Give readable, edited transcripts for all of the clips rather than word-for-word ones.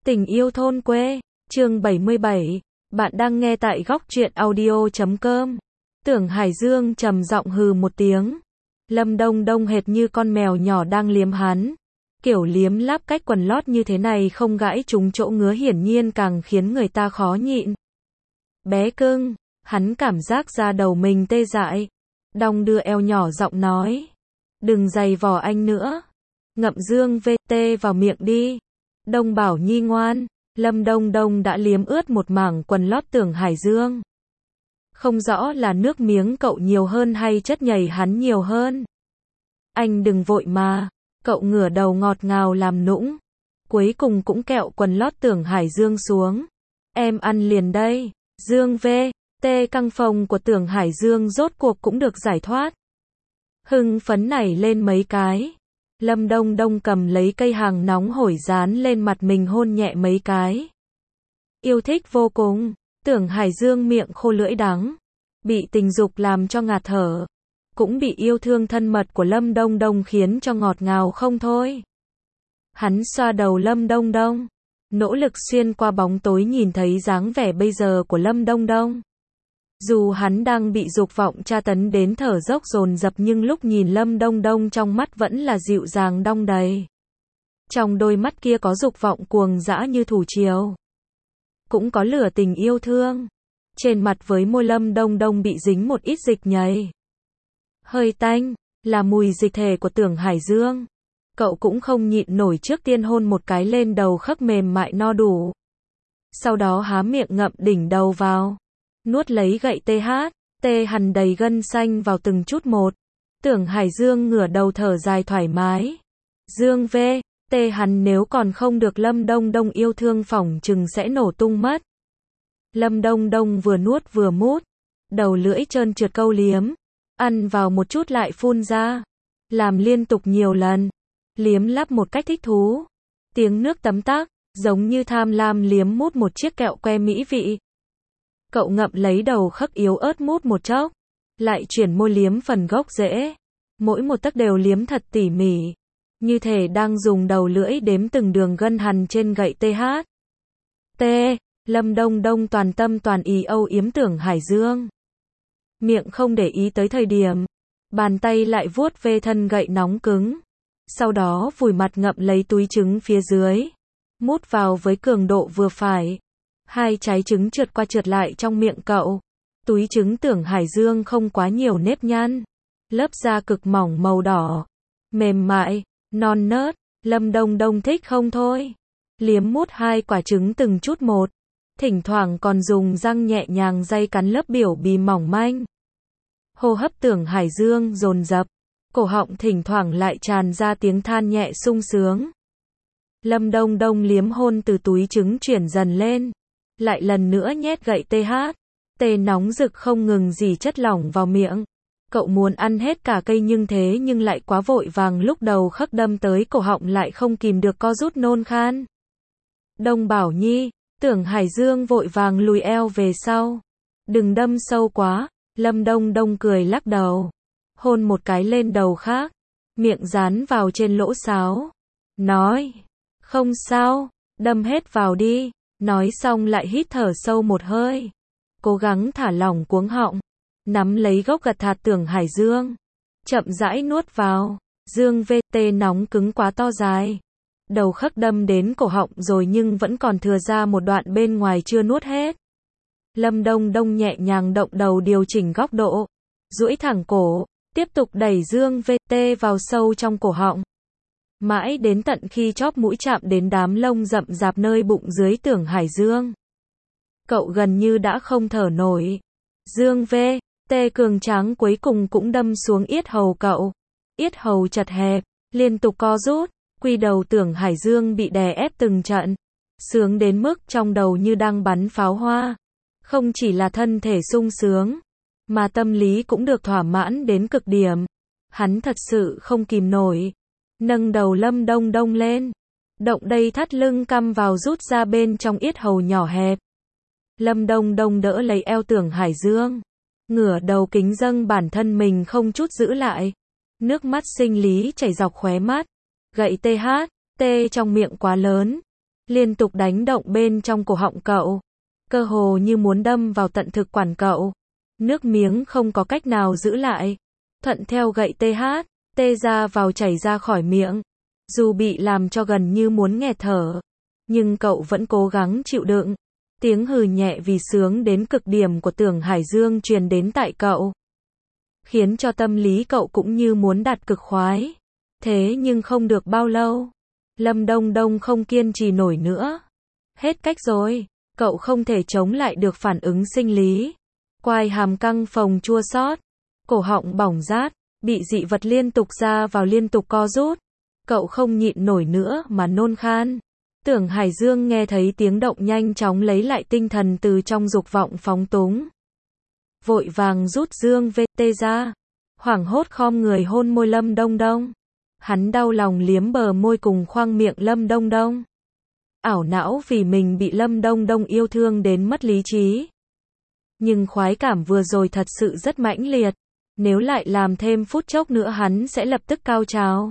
Tình yêu thôn quê, chương 77, bạn đang nghe tại góc truyện audio.com. Tưởng Hải Dương trầm giọng hừ một tiếng. Lâm Đông Đông hệt như con mèo nhỏ đang liếm hắn. Kiểu liếm láp cách quần lót như thế này không gãi trúng chỗ ngứa hiển nhiên càng khiến người ta khó nhịn. Bé cưng, hắn cảm giác da đầu mình tê dại. Đong đưa eo nhỏ giọng nói. Đừng giày vò anh nữa. Ngậm Dương VT vào miệng đi. Đông Bảo Nhi ngoan. Lâm Đông Đông đã liếm ướt một mảng quần lót Tưởng Hải Dương. Không rõ là nước miếng cậu nhiều hơn hay chất nhầy hắn nhiều hơn. Anh đừng vội mà. Cậu ngửa đầu ngọt ngào làm nũng. Cuối cùng cũng kẹo quần lót Tưởng Hải Dương xuống. Em ăn liền đây. Dương VT căng phòng của Tưởng Hải Dương rốt cuộc cũng được giải thoát. Hưng phấn nảy lên mấy cái. Lâm Đông Đông cầm lấy cây hàng nóng hổi dán lên mặt mình hôn nhẹ mấy cái. Yêu thích vô cùng. Tưởng Hải Dương miệng khô lưỡi đắng. Bị tình dục làm cho ngạt thở. Cũng bị yêu thương thân mật của Lâm Đông Đông khiến cho ngọt ngào không thôi. Hắn xoa đầu Lâm Đông Đông. Nỗ lực xuyên qua bóng tối nhìn thấy dáng vẻ bây giờ của Lâm Đông Đông. Dù hắn đang bị dục vọng tra tấn đến thở dốc dồn dập nhưng lúc nhìn Lâm Đông Đông trong mắt vẫn là dịu dàng đong đầy. Trong đôi mắt kia có dục vọng cuồng dã như thủy triều. Cũng có lửa tình yêu thương. Trên mặt với môi Lâm Đông Đông bị dính một ít dịch nhầy. Hơi tanh, là mùi dịch thể của Tưởng Hải Dương. Cậu cũng không nhịn nổi trước tiên hôn một cái lên đầu khớp mềm mại no đủ. Sau đó há miệng ngậm đỉnh đầu vào. Nuốt lấy gậy tê hằn đầy gân xanh vào từng chút một. Tưởng Hải Dương ngửa đầu thở dài thoải mái. Dương VT hắn nếu còn không được Lâm Đông Đông yêu thương phỏng chừng sẽ nổ tung mất. Lâm Đông Đông vừa nuốt vừa mút. Đầu lưỡi trơn trượt câu liếm. Ăn vào một chút lại phun ra. Làm liên tục nhiều lần. Liếm láp một cách thích thú. Tiếng nước tấm tắc, giống như tham lam liếm mút một chiếc kẹo que mỹ vị. Cậu ngậm lấy đầu khớp yếu ớt mút một chốc. Lại chuyển môi liếm phần gốc rễ. Mỗi một tấc đều liếm thật tỉ mỉ. Như thể đang dùng đầu lưỡi đếm từng đường gân hằn trên gậy THT. Lâm Đông Đông toàn tâm toàn ý âu yếm Tưởng Hải Dương. Miệng không để ý tới thời điểm. Bàn tay lại vuốt ve thân gậy nóng cứng. Sau đó vùi mặt ngậm lấy túi trứng phía dưới. Mút vào với cường độ vừa phải. Hai trái trứng trượt qua trượt lại trong miệng cậu. Túi trứng Tưởng Hải Dương không quá nhiều nếp nhăn. Lớp da cực mỏng màu đỏ. Mềm mại, non nớt. Lâm Đông Đông thích không thôi. Liếm mút hai quả trứng từng chút một. Thỉnh thoảng còn dùng răng nhẹ nhàng day cắn lớp biểu bì mỏng manh. Hô hấp Tưởng Hải Dương dồn dập. Cổ họng thỉnh thoảng lại tràn ra tiếng than nhẹ sung sướng. Lâm Đông Đông liếm hôn từ túi trứng chuyển dần lên. Lại lần nữa nhét gậy THT nóng rực không ngừng dì chất lỏng vào miệng. Cậu muốn ăn hết cả cây nhưng lại quá vội vàng lúc đầu khắc đâm tới cổ họng lại không kìm được co rút nôn khan. Đông Bảo Nhi, Tưởng Hải Dương vội vàng lùi eo về sau. Đừng đâm sâu quá, Lâm Đông Đông cười lắc đầu. Hôn một cái lên đầu khác. Miệng dán vào trên lỗ sáo. Nói, không sao, đâm hết vào đi. Nói xong lại hít thở sâu một hơi. Cố gắng thả lỏng cuống họng. Nắm lấy gốc gật thạt Tưởng Hải Dương. Chậm rãi nuốt vào. Dương VT nóng cứng quá to dài. Đầu khắc đâm đến cổ họng rồi nhưng vẫn còn thừa ra một đoạn bên ngoài chưa nuốt hết. Lâm Đông Đông nhẹ nhàng động đầu điều chỉnh góc độ. Duỗi thẳng cổ. Tiếp tục đẩy Dương VT vào sâu trong cổ họng. Mãi đến tận khi chóp mũi chạm đến đám lông rậm rạp nơi bụng dưới Tưởng Hải Dương. Cậu gần như đã không thở nổi. Dương VT cường tráng cuối cùng cũng đâm xuống yết hầu cậu. Yết hầu chật hẹp, liên tục co rút. Quy đầu Tưởng Hải Dương bị đè ép từng trận. Sướng đến mức trong đầu như đang bắn pháo hoa. Không chỉ là thân thể sung sướng, mà tâm lý cũng được thỏa mãn đến cực điểm. Hắn thật sự không kìm nổi. Nâng đầu Lâm Đông Đông lên. Động đây thắt lưng căm vào rút ra bên trong yết hầu nhỏ hẹp. Lâm Đông Đông đỡ lấy eo Tưởng Hải Dương. Ngửa đầu kính dâng bản thân mình không chút giữ lại. Nước mắt sinh lý chảy dọc khóe mắt. Gậy THT trong miệng quá lớn. liên tục đánh động bên trong cổ họng cậu, cơ hồ như muốn đâm vào tận thực quản cậu. Nước miếng không có cách nào giữ lại, thuận theo gậy tê ra vào chảy ra khỏi miệng. Dù bị làm cho gần như muốn nghẹt thở, nhưng cậu vẫn cố gắng chịu đựng. Tiếng hừ nhẹ vì sướng đến cực điểm của Tưởng Hải Dương truyền đến tại cậu, khiến cho tâm lý cậu cũng như muốn đạt cực khoái. Thế nhưng không được bao lâu, Lâm Đông Đông không kiên trì nổi nữa. Hết cách rồi, cậu không thể chống lại được phản ứng sinh lý. Quai hàm căng phồng chua xót, cổ họng bỏng rát, bị dị vật liên tục ra vào liên tục co rút. Cậu không nhịn nổi nữa mà nôn khan. Tưởng Hải Dương nghe thấy tiếng động nhanh chóng lấy lại tinh thần từ trong dục vọng phóng túng. Vội vàng rút Dương VT ra, hoảng hốt khom người hôn môi Lâm Đông Đông. Hắn đau lòng liếm bờ môi cùng khoang miệng Lâm Đông Đông. Ảo não vì mình bị Lâm Đông Đông yêu thương đến mất lý trí. Nhưng khoái cảm vừa rồi thật sự rất mãnh liệt. Nếu lại làm thêm phút chốc nữa hắn sẽ lập tức cao trào.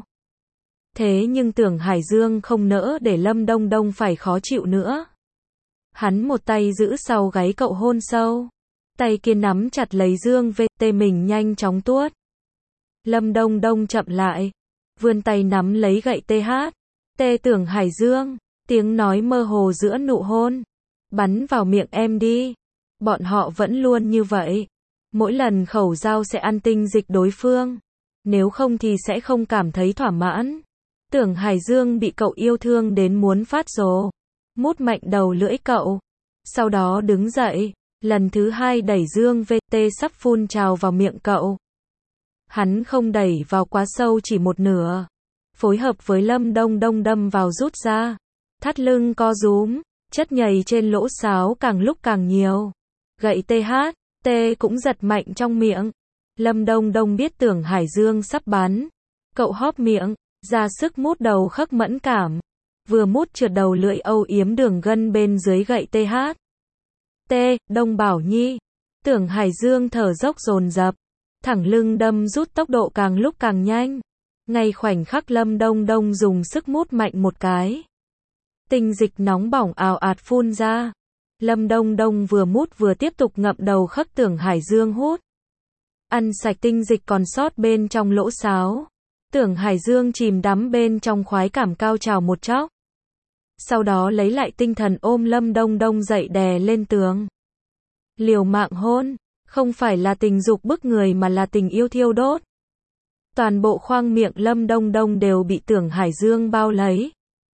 Thế nhưng Tưởng Hải Dương không nỡ để Lâm Đông Đông phải khó chịu nữa. Hắn một tay giữ sau gáy cậu hôn sâu. Tay kia nắm chặt lấy Dương VT mình nhanh chóng tuốt. Lâm Đông Đông chậm lại. Vươn tay nắm lấy gậy Tưởng Hải Dương. Tiếng nói mơ hồ giữa nụ hôn. Bắn vào miệng em đi. Bọn họ vẫn luôn như vậy. Mỗi lần khẩu giao sẽ ăn tinh dịch đối phương. Nếu không thì sẽ không cảm thấy thỏa mãn. Tưởng Hải Dương bị cậu yêu thương đến muốn phát rồ. Mút mạnh đầu lưỡi cậu. Sau đó đứng dậy. Lần thứ hai đẩy Dương VT sắp phun trào vào miệng cậu. Hắn không đẩy vào quá sâu chỉ một nửa. Phối hợp với Lâm Đông Đông đâm vào rút ra. Thắt lưng co rúm. Chất nhầy trên lỗ sáo càng lúc càng nhiều. Gậy THT cũng giật mạnh trong miệng. Lâm Đông Đông biết Tưởng Hải Dương sắp bắn. Cậu hóp miệng, ra sức mút đầu khắc mẫn cảm. Vừa mút trượt đầu lưỡi âu yếm đường gân bên dưới gậy THT. Đông Bảo Nhi. Tưởng Hải Dương thở dốc dồn dập. Thẳng lưng đâm rút tốc độ càng lúc càng nhanh. Ngay khoảnh khắc Lâm Đông Đông dùng sức mút mạnh một cái. Tinh dịch nóng bỏng ào ạt phun ra. Lâm Đông Đông vừa mút vừa tiếp tục ngậm đầu khắc Tưởng Hải Dương hút. Ăn sạch tinh dịch còn sót bên trong lỗ sáo. Tưởng Hải Dương chìm đắm bên trong khoái cảm cao trào một chốc. Sau đó lấy lại tinh thần ôm Lâm Đông Đông dậy đè lên tường. Liều mạng hôn, không phải là tình dục bức người mà là tình yêu thiêu đốt. Toàn bộ khoang miệng Lâm Đông Đông đều bị Tưởng Hải Dương bao lấy.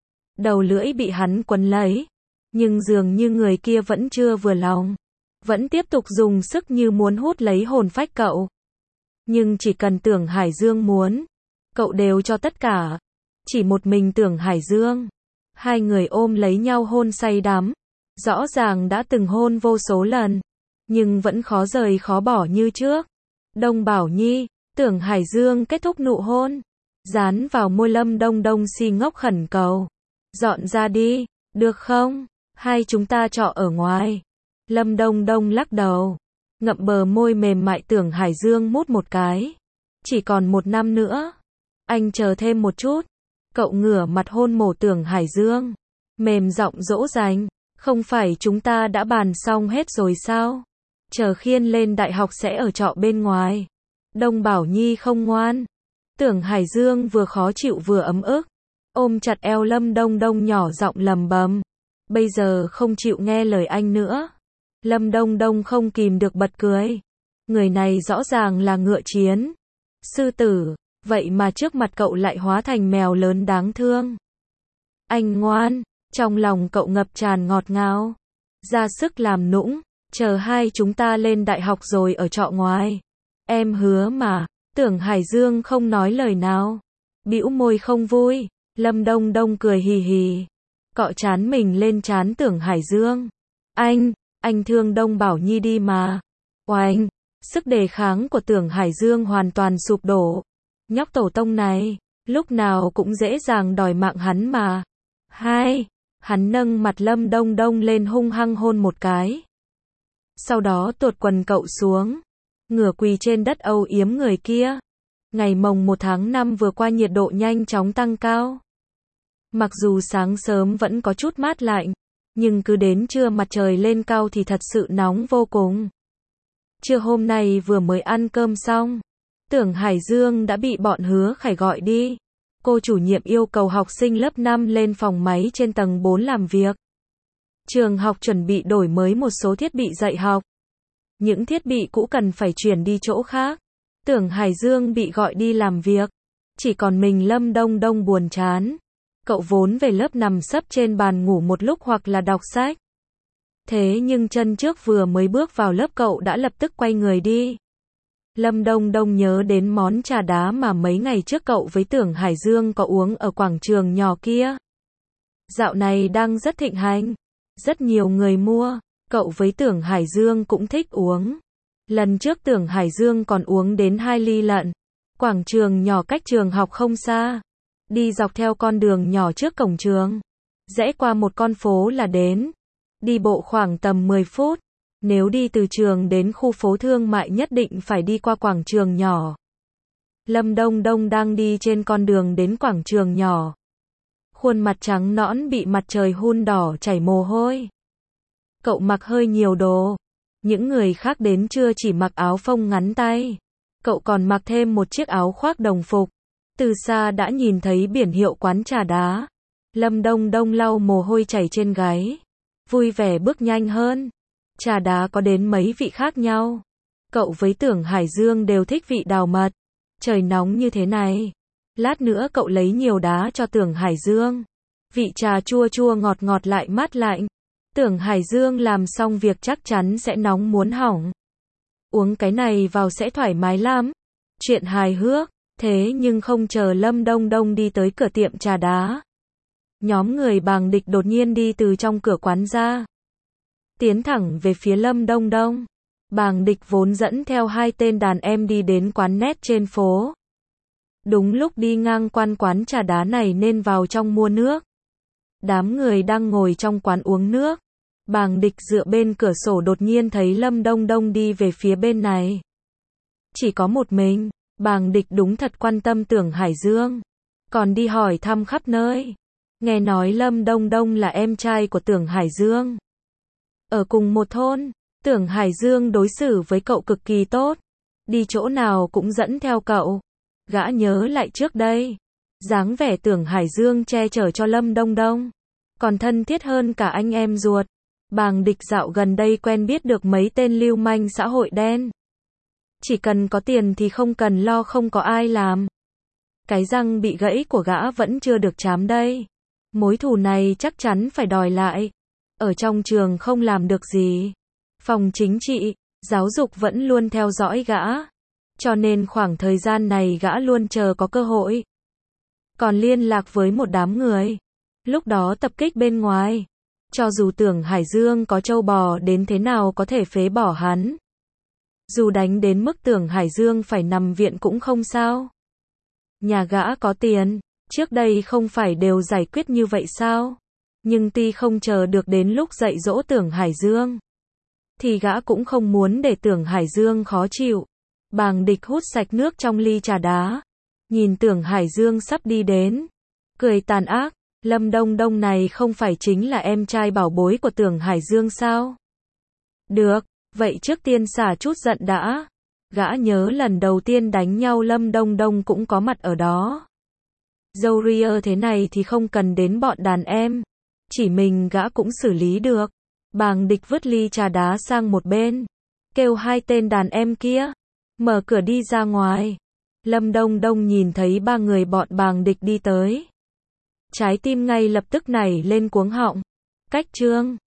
Đầu lưỡi bị hắn quấn lấy. Nhưng dường như người kia vẫn chưa vừa lòng. Vẫn tiếp tục dùng sức như muốn hút lấy hồn phách cậu. Nhưng chỉ cần Tưởng Hải Dương muốn, cậu đều cho tất cả. Chỉ một mình Tưởng Hải Dương. Hai người ôm lấy nhau hôn say đắm. Rõ ràng đã từng hôn vô số lần. Nhưng vẫn khó rời khó bỏ như trước. Đông Bảo Nhi. Tưởng Hải Dương kết thúc nụ hôn. Dán vào môi Lâm Đông Đông si ngốc khẩn cầu. Dọn ra đi, được không? Hai chúng ta trọ ở ngoài. Lâm Đông Đông lắc đầu. Ngậm bờ môi mềm mại Tưởng Hải Dương mút một cái. Chỉ còn 1 năm nữa. Anh chờ thêm một chút. Cậu ngửa mặt hôn mổ Tưởng Hải Dương. Mềm giọng dỗ dành. Không phải chúng ta đã bàn xong hết rồi sao? Chờ Khiên lên đại học sẽ ở trọ bên ngoài. Đông Bảo Nhi không ngoan. Tưởng Hải Dương vừa khó chịu vừa ấm ức. Ôm chặt eo Lâm Đông Đông nhỏ giọng lầm bầm. Bây giờ không chịu nghe lời anh nữa. Lâm Đông Đông không kìm được bật cười. Người này rõ ràng là ngựa chiến. Sư tử. Vậy mà trước mặt cậu lại hóa thành mèo lớn đáng thương. Anh ngoan. Trong lòng cậu ngập tràn ngọt ngào. Ra sức làm nũng. Chờ hai chúng ta lên đại học rồi ở trọ ngoài. Em hứa mà. Tưởng Hải Dương không nói lời nào. Bĩu môi không vui. Lâm Đông Đông cười hì hì. Cọ trán mình lên trán Tưởng Hải Dương. Anh thương Đông Bảo Nhi đi mà. Oanh. Sức đề kháng của Tưởng Hải Dương hoàn toàn sụp đổ. Nhóc tổ tông này. Lúc nào cũng dễ dàng đòi mạng hắn mà. Hắn nâng mặt Lâm Đông Đông lên hung hăng hôn một cái. Sau đó tuột quần cậu xuống. Ngửa quỳ trên đất âu yếm người kia. Ngày mồng 1 tháng 5 vừa qua nhiệt độ nhanh chóng tăng cao. Mặc dù sáng sớm vẫn có chút mát lạnh, nhưng cứ đến trưa mặt trời lên cao thì thật sự nóng vô cùng. Trưa hôm nay vừa mới ăn cơm xong, Tưởng Hải Dương đã bị bọn Hứa Khải gọi đi. Cô chủ nhiệm yêu cầu học sinh lớp 5 lên phòng máy trên tầng 4 làm việc. Trường học chuẩn bị đổi mới một số thiết bị dạy học. Những thiết bị cũ cần phải chuyển đi chỗ khác. Tưởng Hải Dương bị gọi đi làm việc. Chỉ còn mình Lâm Đông Đông buồn chán. Cậu vốn về lớp nằm sấp trên bàn ngủ một lúc hoặc là đọc sách. Thế nhưng chân trước vừa mới bước vào lớp cậu đã lập tức quay người đi. Lâm Đông Đông nhớ đến món trà đá mà mấy ngày trước cậu với Tưởng Hải Dương có uống ở quảng trường nhỏ kia. Dạo này đang rất thịnh hành. Rất nhiều người mua. Cậu với Tưởng Hải Dương cũng thích uống. Lần trước Tưởng Hải Dương còn uống đến 2 ly lận. Quảng trường nhỏ cách trường học không xa. Đi dọc theo con đường nhỏ trước cổng trường. Rẽ qua một con phố là đến. Đi bộ khoảng tầm 10 phút. Nếu đi từ trường đến khu phố thương mại nhất định phải đi qua quảng trường nhỏ. Lâm Đông Đông đang đi trên con đường đến quảng trường nhỏ. Khuôn mặt trắng nõn bị mặt trời hun đỏ chảy mồ hôi. Cậu mặc hơi nhiều đồ. Những người khác đến trưa chỉ mặc áo phông ngắn tay. Cậu còn mặc thêm một chiếc áo khoác đồng phục. Từ xa đã nhìn thấy biển hiệu quán trà đá. Lâm Đông Đông lau mồ hôi chảy trên gáy. Vui vẻ bước nhanh hơn. Trà đá có đến mấy vị khác nhau. Cậu với Tưởng Hải Dương đều thích vị đào mật. Trời nóng như thế này. Lát nữa cậu lấy nhiều đá cho Tưởng Hải Dương. Vị trà chua chua ngọt ngọt lại mát lạnh. Tưởng Hải Dương làm xong việc chắc chắn sẽ nóng muốn hỏng. Uống cái này vào sẽ thoải mái lắm. Chuyện hài hước. Thế nhưng không chờ Lâm Đông Đông đi tới cửa tiệm trà đá. Nhóm người Bàng Địch đột nhiên đi từ trong cửa quán ra. Tiến thẳng về phía Lâm Đông Đông. Bàng Địch vốn dẫn theo 2 tên đàn em đi đến quán net trên phố. Đúng lúc đi ngang quán trà đá này nên vào trong mua nước. Đám người đang ngồi trong quán uống nước. Bàng Địch dựa bên cửa sổ đột nhiên thấy Lâm Đông Đông đi về phía bên này. Chỉ có một mình, Bàng Địch đúng thật quan tâm Tưởng Hải Dương. Còn đi hỏi thăm khắp nơi. Nghe nói Lâm Đông Đông là em trai của Tưởng Hải Dương. Ở cùng một thôn, Tưởng Hải Dương đối xử với cậu cực kỳ tốt. Đi chỗ nào cũng dẫn theo cậu. Gã nhớ lại trước đây. Dáng vẻ Tưởng Hải Dương che chở cho Lâm Đông Đông. Còn thân thiết hơn cả anh em ruột. Bàng Địch dạo gần đây quen biết được mấy tên lưu manh xã hội đen. Chỉ cần có tiền thì không cần lo không có ai làm. Cái răng bị gãy của gã vẫn chưa được chám đây. Mối thù này chắc chắn phải đòi lại. Ở trong trường không làm được gì. Phòng chính trị, giáo dục vẫn luôn theo dõi gã. Cho nên khoảng thời gian này gã luôn chờ có cơ hội. Còn liên lạc với một đám người. Lúc đó tập kích bên ngoài. Cho dù Tưởng Hải Dương có trâu bò đến thế nào có thể phế bỏ hắn. Dù đánh đến mức Tưởng Hải Dương phải nằm viện cũng không sao. Nhà gã có tiền, trước đây không phải đều giải quyết như vậy sao? Nhưng tuy không chờ được đến lúc dạy dỗ Tưởng Hải Dương, thì gã cũng không muốn để Tưởng Hải Dương khó chịu. Bàng Địch hút sạch nước trong ly trà đá. Nhìn Tưởng Hải Dương sắp đi đến. Cười tàn ác, Lâm Đông Đông này không phải chính là em trai bảo bối của Tưởng Hải Dương sao? Được, vậy trước tiên xả chút giận đã. Gã nhớ lần đầu tiên đánh nhau Lâm Đông Đông cũng có mặt ở đó. Dâu ria thế này thì không cần đến bọn đàn em. Chỉ mình gã cũng xử lý được. Bàng Địch vứt ly trà đá sang một bên. Kêu 2 tên đàn em kia. Mở cửa đi ra ngoài. Lâm Đông Đông nhìn thấy 3 người bọn Bàng Địch đi tới. Trái tim ngay lập tức nảy lên cuống họng. Cách trương.